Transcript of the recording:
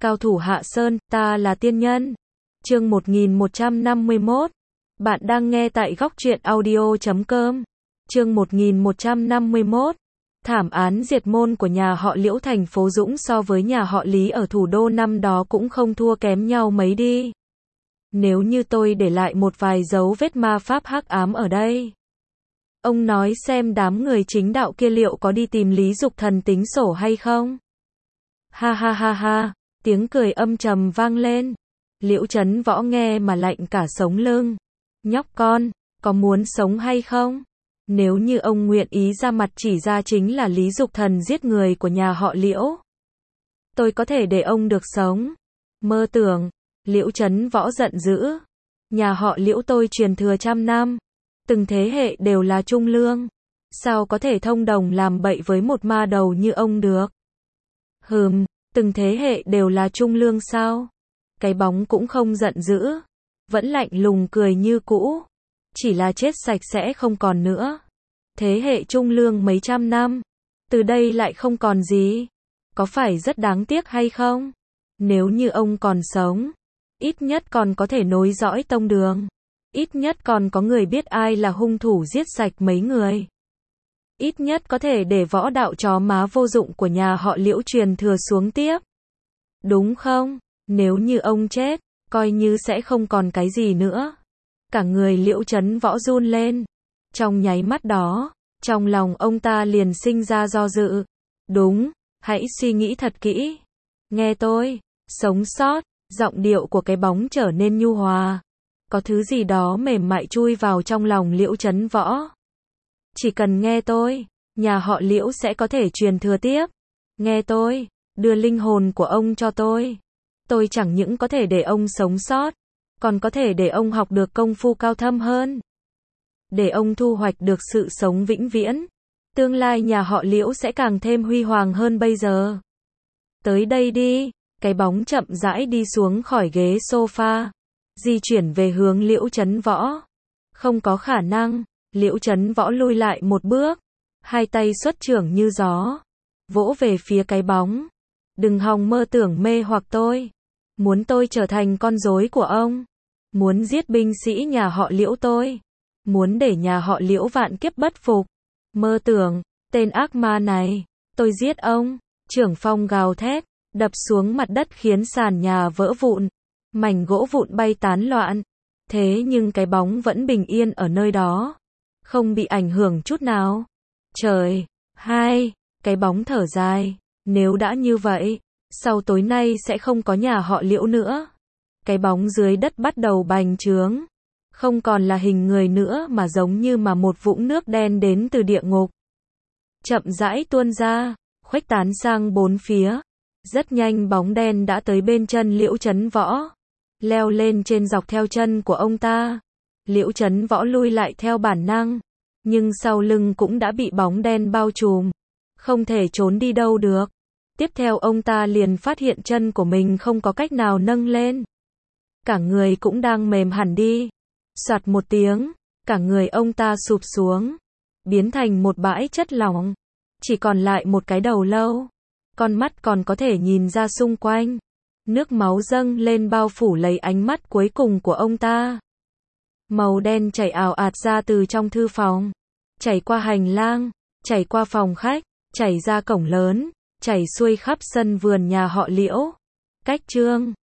Cao thủ Hạ Sơn, ta là tiên nhân. Chương 1151. Bạn đang nghe tại Góc Truyện Audio.com. Chương 1151. Thảm án diệt môn của nhà họ Liễu thành phố Dũng so với nhà họ Lý ở thủ đô năm đó cũng không thua kém nhau mấy đi. Nếu như tôi để lại một vài dấu vết ma pháp hắc ám ở đây, ông nói xem đám người chính đạo kia liệu có đi tìm Lý Dục Thần tính sổ hay không? Ha ha ha ha, tiếng cười âm trầm vang lên. Liễu Chấn Võ nghe mà lạnh cả sống lưng. Nhóc con, có muốn sống hay không? Nếu như ông nguyện ý ra mặt chỉ ra chính là Lý Dục Thần giết người của nhà họ Liễu, tôi có thể để ông được sống. Mơ tưởng. Liễu Chấn Võ giận dữ. Nhà họ Liễu tôi truyền thừa trăm năm, từng thế hệ đều là trung lương, sao có thể thông đồng làm bậy với một ma đầu như ông được? Từng thế hệ đều là trung lương sao? Cái bóng cũng không giận dữ, vẫn lạnh lùng cười như cũ, chỉ là chết sạch sẽ không còn nữa. Thế hệ trung lương mấy trăm năm, từ đây lại không còn gì, có phải rất đáng tiếc hay không? Nếu như ông còn sống, ít nhất còn có thể nối dõi tông đường, ít nhất còn có người biết ai là hung thủ giết sạch mấy người, ít nhất có thể để võ đạo chó má vô dụng của nhà họ Liễu truyền thừa xuống tiếp, đúng không? Nếu như ông chết, coi như sẽ không còn cái gì nữa. Cả người Liễu Chấn Võ run lên. Trong nháy mắt đó, trong lòng ông ta liền sinh ra do dự. Đúng, hãy suy nghĩ thật kỹ. Nghe tôi, sống sót, giọng điệu của cái bóng trở nên nhu hòa. Có thứ gì đó mềm mại chui vào trong lòng Liễu Chấn Võ. Chỉ cần nghe tôi, nhà họ Liễu sẽ có thể truyền thừa tiếp. Nghe tôi, đưa linh hồn của ông cho tôi. Tôi chẳng những có thể để ông sống sót, còn có thể để ông học được công phu cao thâm hơn, để ông thu hoạch được sự sống vĩnh viễn. Tương lai nhà họ Liễu sẽ càng thêm huy hoàng hơn bây giờ. Tới đây đi. Cái bóng chậm rãi đi xuống khỏi ghế sofa, di chuyển về hướng Liễu Chấn Võ. Không có khả năng. Liễu Chấn Võ lùi lại một bước, hai tay xuất chưởng như gió, vỗ về phía cái bóng. Đừng hòng mơ tưởng mê hoặc tôi. Muốn tôi trở thành con rối của ông, muốn giết binh sĩ nhà họ Liễu tôi, muốn để nhà họ Liễu vạn kiếp bất phục. Mơ tưởng, tên ác ma này, tôi giết ông. Chưởng phong gào thét, đập xuống mặt đất khiến sàn nhà vỡ vụn, mảnh gỗ vụn bay tán loạn. Thế nhưng cái bóng vẫn bình yên ở nơi đó, không bị ảnh hưởng chút nào. Trời, cái bóng thở dài. Nếu đã như vậy, sau tối nay sẽ không có nhà họ Liễu nữa. Cái bóng dưới đất bắt đầu bành trướng, không còn là hình người nữa mà giống như mà một vũng nước đen đến từ địa ngục, chậm rãi tuôn ra, khuếch tán sang bốn phía. Rất nhanh bóng đen đã tới bên chân Liễu Chấn Võ, leo lên trên dọc theo chân của ông ta. Liễu Chấn Võ lui lại theo bản năng, nhưng sau lưng cũng đã bị bóng đen bao trùm, không thể trốn đi đâu được. Tiếp theo ông ta liền phát hiện chân của mình không có cách nào nâng lên, cả người cũng đang mềm hẳn đi. Soạt một tiếng, cả người ông ta sụp xuống, biến thành một bãi chất lỏng, chỉ còn lại một cái đầu lâu, con mắt còn có thể nhìn ra xung quanh. Nước máu dâng lên bao phủ lấy ánh mắt cuối cùng của ông ta. Màu đen chảy ào ạt ra từ trong thư phòng, chảy qua hành lang, chảy qua phòng khách, chảy ra cổng lớn, chảy xuôi khắp sân vườn nhà họ Liễu. Cách chương